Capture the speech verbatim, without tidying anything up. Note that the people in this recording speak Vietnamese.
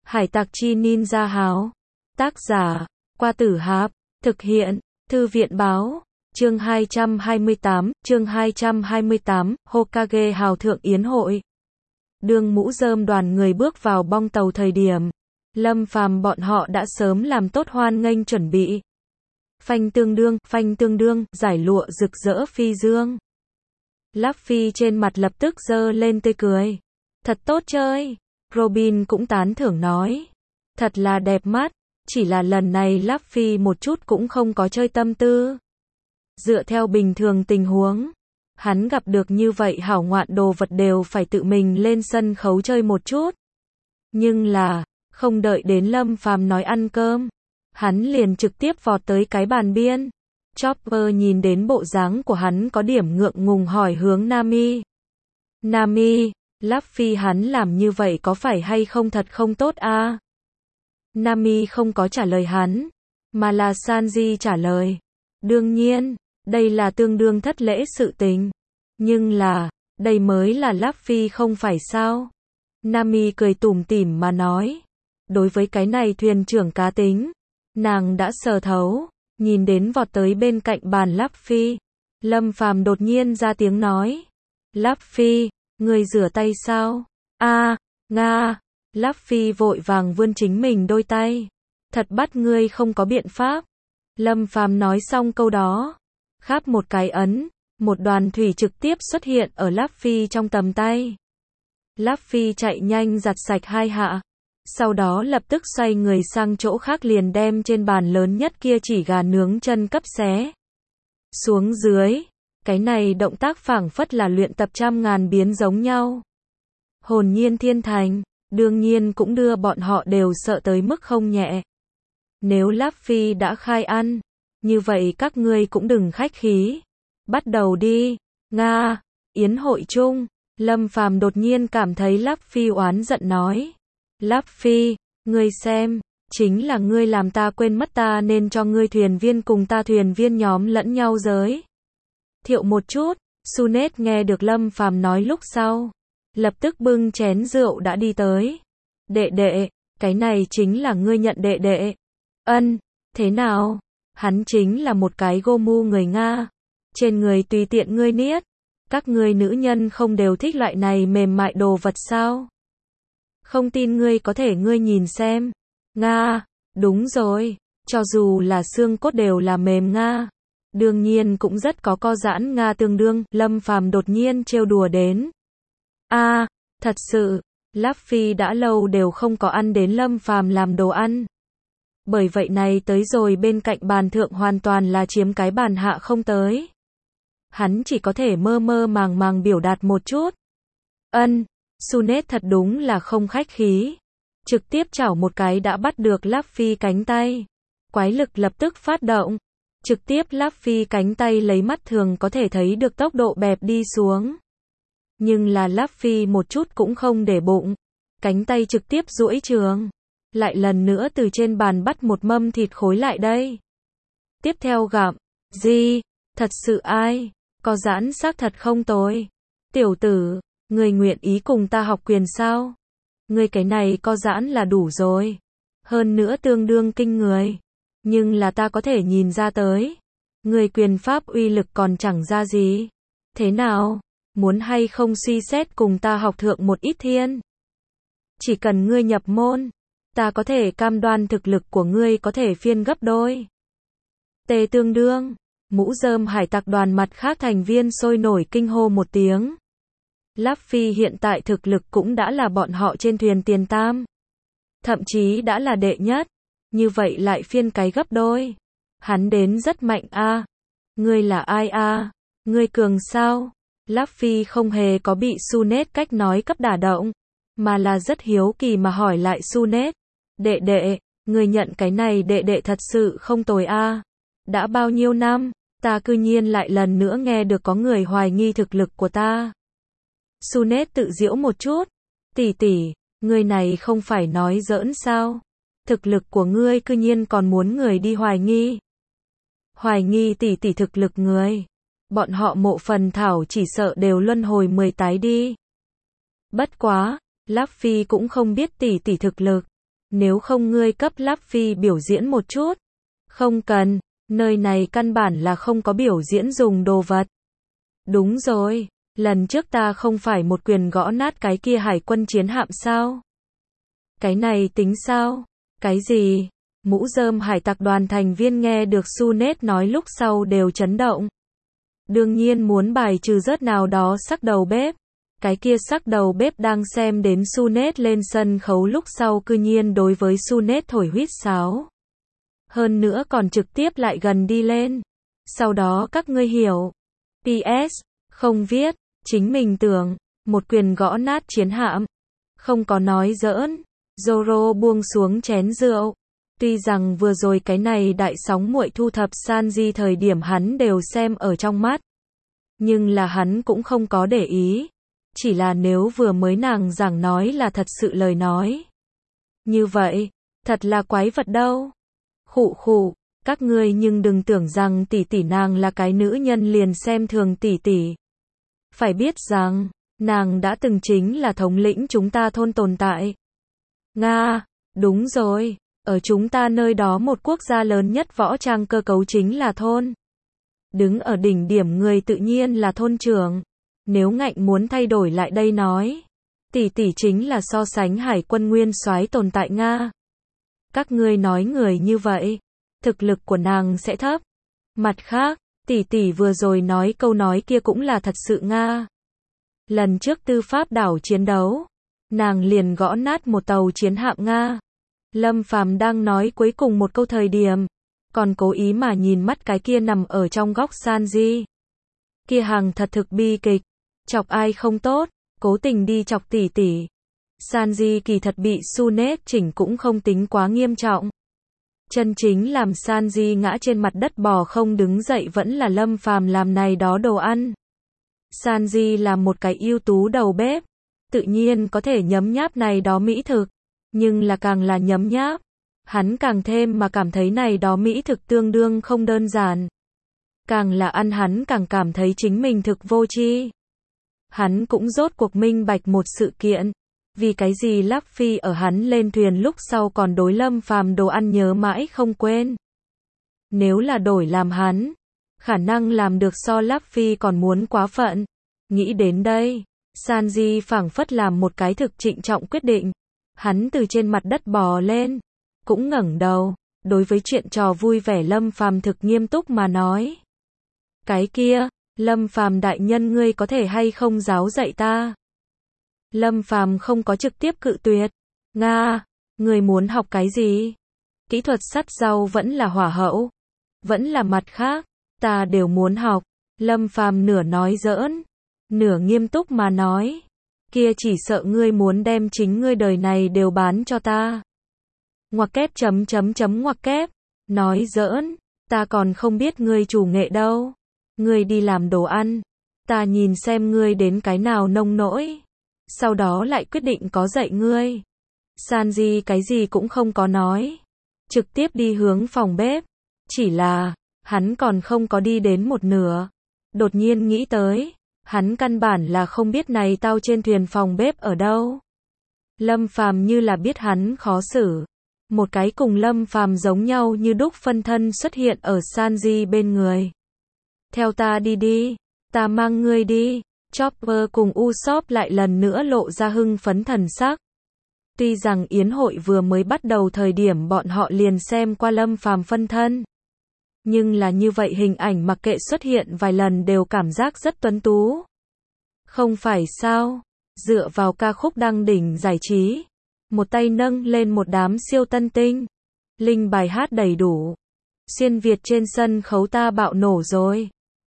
Hải tặc chi ninja háo. Tác giả, Qua Tử Hạp. Thực hiện, Thư viện báo. Chương hai trăm hai mươi tám, chương hai trăm hai mươi tám, Hokage hào thượng yến hội. Đường mũ rơm đoàn người bước vào bong tàu thời điểm, Lâm Phàm bọn họ đã sớm làm tốt hoan nghênh chuẩn bị. Phanh tương đương, phanh tương đương, giải lụa rực rỡ phi dương. Luffy trên mặt lập tức giơ lên tươi cười. Thật tốt chơi. Robin cũng tán thưởng nói. Thật là đẹp mắt, chỉ là lần này Luffy một chút cũng không có chơi tâm tư. Dựa theo bình thường tình huống, hắn gặp được như vậy hảo ngoạn đồ vật đều phải tự mình lên sân khấu chơi một chút. Nhưng là, không đợi đến Lâm Phàm nói ăn cơm, hắn liền trực tiếp vọt tới cái bàn biên. Chopper nhìn đến bộ dáng của hắn có điểm ngượng ngùng hỏi hướng Nami. Nami, Luffy hắn làm như vậy có phải hay không thật không tốt a? À? Nami không có trả lời hắn, mà là Sanji trả lời. Đương nhiên, đây là tương đương thất lễ sự tình. Nhưng là, đây mới là Luffy không phải sao? Nami cười tủm tỉm mà nói. Đối với cái này thuyền trưởng cá tính, nàng đã sờ thấu, nhìn đến vọt tới bên cạnh bàn Luffy. Lâm Phàm đột nhiên ra tiếng nói. Luffy, ngươi rửa tay sao? A, à, Nga. Luffy vội vàng vươn chính mình đôi tay. Thật bắt ngươi không có biện pháp. Lâm Phàm nói xong câu đó, khắp một cái ấn, một đoàn thủy trực tiếp xuất hiện ở Luffy trong tầm tay. Luffy chạy nhanh giặt sạch hai hạ, sau đó lập tức xoay người sang chỗ khác liền đem trên bàn lớn nhất kia chỉ gà nướng chân cấp xé xuống dưới. Cái này động tác phảng phất là luyện tập trăm ngàn biến giống nhau. Hồn nhiên thiên thành, đương nhiên cũng đưa bọn họ đều sợ tới mức không nhẹ. Nếu Luffy đã khai ăn, như vậy các ngươi cũng đừng khách khí. Bắt đầu đi. Nga. Yến hội chung, Lâm Phàm đột nhiên cảm thấy Luffy oán giận nói. Luffy, ngươi xem, chính là ngươi làm ta quên mất ta nên cho ngươi thuyền viên cùng ta thuyền viên nhóm lẫn nhau giới thiệu một chút. Sunet nghe được Lâm Phàm nói lúc sau, lập tức bưng chén rượu đã đi tới. Đệ đệ, cái này chính là ngươi nhận đệ đệ. Ân, thế nào? Hắn chính là một cái Gomu người Nga. Trên người tùy tiện ngươi niết. Các ngươi nữ nhân không đều thích loại này mềm mại đồ vật sao? Không tin ngươi có thể ngươi nhìn xem. Nga, đúng rồi, cho dù là xương cốt đều là mềm Nga. Đương nhiên cũng rất có co giãn Nga tương đương. Lâm Phàm đột nhiên trêu đùa đến. A, à, thật sự, Luffy đã lâu đều không có ăn đến Lâm Phàm làm đồ ăn. Bởi vậy này tới rồi bên cạnh bàn thượng hoàn toàn là chiếm cái bàn hạ không tới. Hắn chỉ có thể mơ mơ màng màng biểu đạt một chút. Ân, Sunet thật đúng là không khách khí. Trực tiếp chảo một cái đã bắt được Luffy cánh tay. Quái lực lập tức phát động. Trực tiếp Luffy cánh tay lấy mắt thường có thể thấy được tốc độ bẹp đi xuống. Nhưng là Luffy một chút cũng không để bụng. Cánh tay trực tiếp duỗi trường. Lại lần nữa từ trên bàn bắt một mâm thịt khối lại đây. Tiếp theo gặm. Gì? Thật sự ai? Có giãn xác thật không tồi. Tiểu tử, người nguyện ý cùng ta học quyền sao? Người cái này có giãn là đủ rồi. Hơn nữa tương đương kinh người. Nhưng là ta có thể nhìn ra tới. Người quyền pháp uy lực còn chẳng ra gì. Thế nào? Muốn hay không suy xét cùng ta học thượng một ít thiên? Chỉ cần ngươi nhập môn, ta có thể cam đoan thực lực của ngươi có thể phiên gấp đôi. Tề tương đương, mũ rơm hải tặc đoàn mặt khác thành viên sôi nổi kinh hô một tiếng. Luffy hiện tại thực lực cũng đã là bọn họ trên thuyền tiền tam. Thậm chí đã là đệ nhất. Như vậy lại phiên cái gấp đôi. Hắn đến rất mạnh a. À. Ngươi là ai a? À? Ngươi cường sao? Luffy không hề có bị Sunet cách nói cấp đả động, mà là rất hiếu kỳ mà hỏi lại Sunet. Đệ đệ, ngươi nhận cái này đệ đệ thật sự không tồi a. À? Đã bao nhiêu năm, ta cư nhiên lại lần nữa nghe được có người hoài nghi thực lực của ta. Sunet tự giễu một chút. Tỷ tỷ, ngươi này không phải nói giỡn sao? Thực lực của ngươi cư nhiên còn muốn người đi hoài nghi. Hoài nghi tỷ tỷ thực lực người. Bọn họ mộ phần thảo chỉ sợ đều luân hồi mười tái đi. Bất quá, Luffy cũng không biết tỷ tỷ thực lực. Nếu không ngươi cấp Luffy biểu diễn một chút. Không cần, nơi này căn bản là không có biểu diễn dùng đồ vật. Đúng rồi, lần trước ta không phải một quyền gõ nát cái kia hải quân chiến hạm sao? Cái này tính sao? Cái gì? Mũ rơm hải tặc đoàn thành viên nghe được Sunet nói lúc sau đều chấn động. Đương nhiên muốn bài trừ rớt nào đó sắc đầu bếp. Cái kia sắc đầu bếp đang xem đến Sunet lên sân khấu lúc sau cư nhiên đối với Sunet thổi huýt sáo. Hơn nữa còn trực tiếp lại gần đi lên. Sau đó các ngươi hiểu. pê ét, không viết, chính mình tưởng, một quyền gõ nát chiến hạm. Không có nói giỡn. Zoro buông xuống chén rượu. Tuy rằng vừa rồi cái này đại sóng muội thu thập Sanji thời điểm hắn đều xem ở trong mắt. Nhưng là hắn cũng không có để ý. Chỉ là nếu vừa mới nàng giảng nói là thật sự lời nói. Như vậy, thật là quái vật đâu. Khụ khụ, các ngươi nhưng đừng tưởng rằng tỷ tỷ nàng là cái nữ nhân liền xem thường tỷ tỷ. Phải biết rằng, nàng đã từng chính là thống lĩnh chúng ta thôn tồn tại. Nga, đúng rồi, ở chúng ta nơi đó một quốc gia lớn nhất võ trang cơ cấu chính là thôn. Đứng ở đỉnh điểm người tự nhiên là thôn trưởng. Nếu ngạnh muốn thay đổi lại đây nói, tỷ tỷ chính là so sánh hải quân nguyên soái tồn tại Nga. Các ngươi nói người như vậy, thực lực của nàng sẽ thấp. Mặt khác, tỷ tỷ vừa rồi nói câu nói kia cũng là thật sự Nga. Lần trước tư pháp đảo chiến đấu, nàng liền gõ nát một tàu chiến hạm Nga. Lâm Phàm đang nói cuối cùng một câu thời điểm, còn cố ý mà nhìn mắt cái kia nằm ở trong góc Sanji. Kia hàng thật thực bi kịch, chọc ai không tốt, cố tình đi chọc tỷ tỷ. Sanji kỳ thật bị Sunet chỉnh cũng không tính quá nghiêm trọng. Chân chính làm Sanji ngã trên mặt đất bò không đứng dậy vẫn là Lâm Phàm làm này đó đồ ăn. Sanji là một cái ưu tú đầu bếp, tự nhiên có thể nhấm nháp này đó mỹ thực, nhưng là càng là nhấm nháp, hắn càng thêm mà cảm thấy này đó mỹ thực tương đương không đơn giản. Càng là ăn hắn càng cảm thấy chính mình thực vô tri. Hắn cũng rốt cuộc minh bạch một sự kiện, vì cái gì Luffy ở hắn lên thuyền lúc sau còn đối Lâm Phàm đồ ăn nhớ mãi không quên. Nếu là đổi làm hắn, khả năng làm được so Luffy còn muốn quá phận. Nghĩ đến đây, Sanji phảng phất làm một cái thực trịnh trọng quyết định. Hắn từ trên mặt đất bò lên, cũng ngẩng đầu, đối với chuyện trò vui vẻ Lâm Phàm thực nghiêm túc mà nói. Cái kia, Lâm Phàm đại nhân ngươi có thể hay không giáo dạy ta? Lâm Phàm không có trực tiếp cự tuyệt. Nga, ngươi muốn học cái gì? Kỹ thuật sắt rau vẫn là hỏa hậu, vẫn là mặt khác, ta đều muốn học. Lâm Phàm nửa nói giỡn, nửa nghiêm túc mà nói. Kia chỉ sợ ngươi muốn đem chính ngươi đời này đều bán cho ta. Ngoặc kép chấm chấm chấm ngoặc kép, nói giỡn, ta còn không biết ngươi chủ nghệ đâu. Ngươi đi làm đồ ăn, ta nhìn xem ngươi đến cái nào nông nỗi. Sau đó lại quyết định có dạy ngươi. Sanji cái gì cũng không có nói, trực tiếp đi hướng phòng bếp. Chỉ là, hắn còn không có đi đến một nửa, đột nhiên nghĩ tới, hắn căn bản là không biết này tao trên thuyền phòng bếp ở đâu. Lâm Phàm như là biết hắn khó xử, một cái cùng Lâm Phàm giống nhau như đúc phân thân xuất hiện ở Sanji bên người. Theo ta đi đi, ta mang ngươi đi. Chopper cùng Usopp lại lần nữa lộ ra hưng phấn thần sắc. Tuy rằng yến hội vừa mới bắt đầu thời điểm bọn họ liền xem qua Lâm Phàm phân thân, nhưng là như vậy hình ảnh mặc kệ xuất hiện vài lần đều cảm giác rất tuấn tú. Không phải sao? Dựa vào ca khúc đăng đỉnh giải trí, một tay nâng lên một đám siêu tân tinh, linh bài hát đầy đủ. Xuyên Việt trên sân khấu ta bạo nổ rồi.